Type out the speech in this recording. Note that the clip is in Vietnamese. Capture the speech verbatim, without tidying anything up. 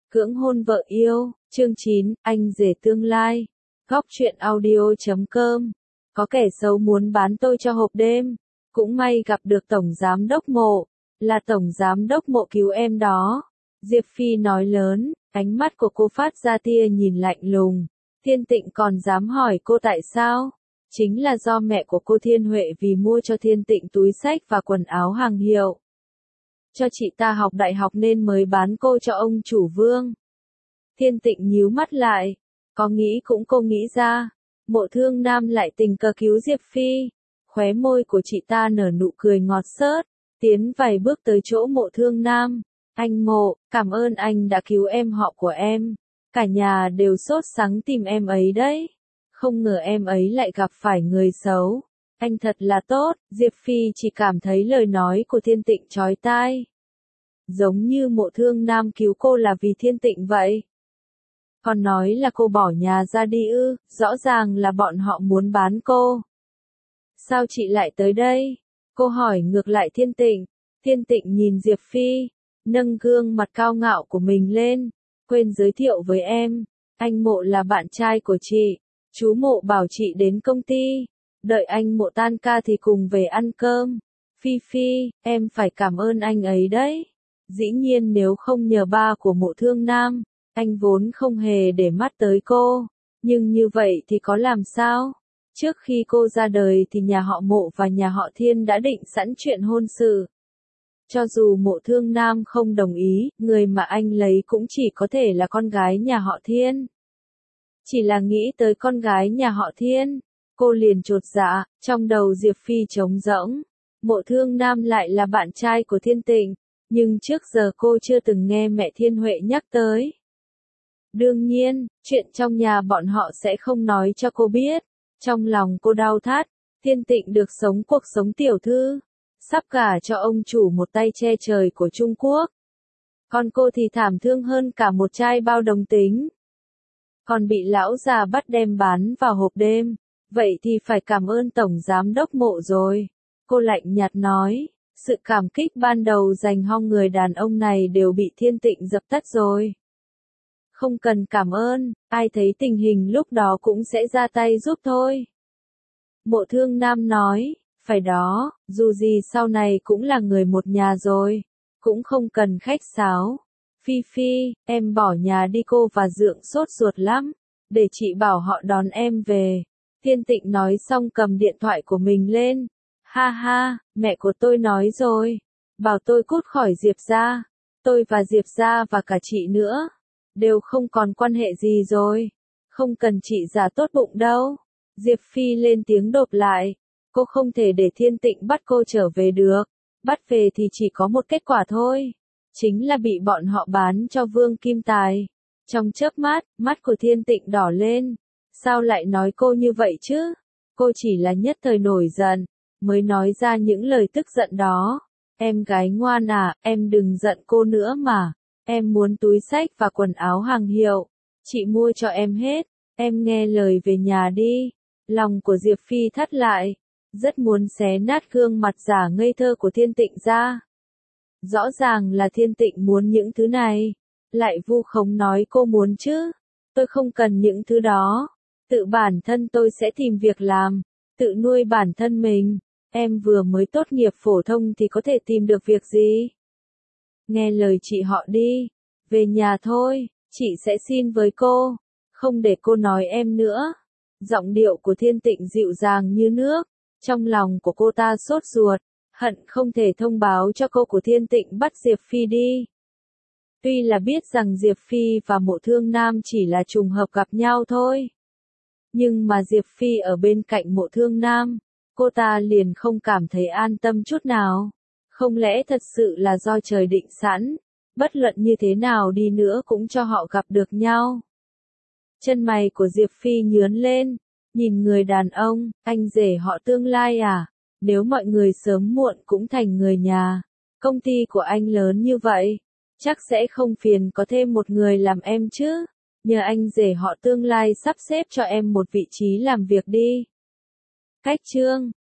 Cưỡng hôn vợ yêu, chương chín, anh rể tương lai. Góc truyện audio chấm com. Có kẻ xấu muốn bán tôi cho hộp đêm. Cũng may gặp được Tổng Giám đốc Mộ. Là Tổng Giám đốc Mộ cứu em đó. Diệp Phi nói lớn, ánh mắt của cô phát ra tia nhìn lạnh lùng. Thiên Tịnh còn dám hỏi cô tại sao? Chính là do mẹ của cô Thiên Huệ vì mua cho Thiên Tịnh túi xách và quần áo hàng hiệu. Cho chị ta học đại học nên mới bán cô cho ông chủ Vương. Thiên Tịnh nhíu mắt lại. Có nghĩ cũng cô nghĩ ra. Mộ Thương Nam lại tình cờ cứu Diệp Phi. Khóe môi của chị ta nở nụ cười ngọt xớt. Tiến vài bước tới chỗ Mộ Thương Nam. Anh Mộ, cảm ơn anh đã cứu em họ của em. Cả nhà đều sốt sắng tìm em ấy đấy. Không ngờ em ấy lại gặp phải người xấu. Anh thật là tốt. Diệp Phi chỉ cảm thấy lời nói của Thiên Tịnh chói tai. Giống như Mộ Thương Nam cứu cô là vì Thiên Tịnh vậy. Còn nói là cô bỏ nhà ra đi ư, rõ ràng là bọn họ muốn bán cô. Sao chị lại tới đây? Cô hỏi ngược lại Thiên Tịnh. Thiên Tịnh nhìn Diệp Phi, nâng gương mặt cao ngạo của mình lên. Quên giới thiệu với em, anh Mộ là bạn trai của chị. Chú Mộ bảo chị đến công ty. Đợi anh Mộ tan ca thì cùng về ăn cơm. Phi Phi, em phải cảm ơn anh ấy đấy. Dĩ nhiên nếu không nhờ ba của Mộ Thương Nam, anh vốn không hề để mắt tới cô. Nhưng như vậy thì có làm sao? Trước khi cô ra đời thì nhà họ Mộ và nhà họ Thiên đã định sẵn chuyện hôn sự. Cho dù Mộ Thương Nam không đồng ý, người mà anh lấy cũng chỉ có thể là con gái nhà họ Thiên. Chỉ là nghĩ tới con gái nhà họ Thiên, cô liền chột dạ, trong đầu Diệp Phi trống rỗng. Mộ Thương Nam lại là bạn trai của Thiên Tịnh, nhưng trước giờ cô chưa từng nghe mẹ Thiên Huệ nhắc tới. Đương nhiên, chuyện trong nhà bọn họ sẽ không nói cho cô biết. Trong lòng cô đau thắt, Thiên Tịnh được sống cuộc sống tiểu thư, sắp gả cho ông chủ một tay che trời của Trung Quốc. Còn cô thì thảm thương hơn cả một chai bao đồng tính. Còn bị lão già bắt đem bán vào hộp đêm. Vậy thì phải cảm ơn Tổng Giám đốc Mộ rồi. Cô lạnh nhạt nói, sự cảm kích ban đầu dành ho người đàn ông này đều bị Thiên Tịnh dập tắt rồi. Không cần cảm ơn, ai thấy tình hình lúc đó cũng sẽ ra tay giúp thôi. Mộ Thương Nam nói, phải đó, dù gì sau này cũng là người một nhà rồi. Cũng không cần khách sáo. Phi Phi, em bỏ nhà đi cô và Dượng sốt ruột lắm. Để chị bảo họ đón em về. Thiên Tịnh nói xong cầm điện thoại của mình lên. Ha ha, mẹ của tôi nói rồi. Bảo tôi cút khỏi Diệp gia. Tôi và Diệp gia và cả chị nữa. Đều không còn quan hệ gì rồi. Không cần chị giả tốt bụng đâu. Diệp Phi lên tiếng đột lại. Cô không thể để Thiên Tịnh bắt cô trở về được. Bắt về thì chỉ có một kết quả thôi. Chính là bị bọn họ bán cho Vương Kim Tài. Trong chớp mắt, mắt của Thiên Tịnh đỏ lên. Sao lại nói cô như vậy chứ? Cô chỉ là nhất thời nổi giận, mới nói ra những lời tức giận đó. Em gái ngoan à, em đừng giận cô nữa mà. Em muốn túi xách và quần áo hàng hiệu. Chị mua cho em hết. Em nghe lời về nhà đi. Lòng của Diệp Phi thắt lại. Rất muốn xé nát gương mặt giả ngây thơ của Thiên Tịnh ra. Rõ ràng là Thiên Tịnh muốn những thứ này. Lại vu khống nói cô muốn chứ. Tôi không cần những thứ đó. Tự bản thân tôi sẽ tìm việc làm. Tự nuôi bản thân mình. Em vừa mới tốt nghiệp phổ thông thì có thể tìm được việc gì? Nghe lời chị họ đi. Về nhà thôi. Chị sẽ xin với cô. Không để cô nói em nữa. Giọng điệu của Thiên Tịnh dịu dàng như nước. Trong lòng của cô ta sốt ruột. Hận không thể thông báo cho cô của Thiên Tịnh bắt Diệp Phi đi. Tuy là biết rằng Diệp Phi và Mộ Thương Nam chỉ là trùng hợp gặp nhau thôi. Nhưng mà Diệp Phi ở bên cạnh Mộ Thương Nam, cô ta liền không cảm thấy an tâm chút nào. Không lẽ thật sự là do trời định sẵn, bất luận như thế nào đi nữa cũng cho họ gặp được nhau. Chân mày của Diệp Phi nhướng lên, nhìn người đàn ông, anh rể họ tương lai à? Nếu mọi người sớm muộn cũng thành người nhà, công ty của anh lớn như vậy, chắc sẽ không phiền có thêm một người làm em chứ. Nhờ anh rể họ tương lai sắp xếp cho em một vị trí làm việc đi. Cách chương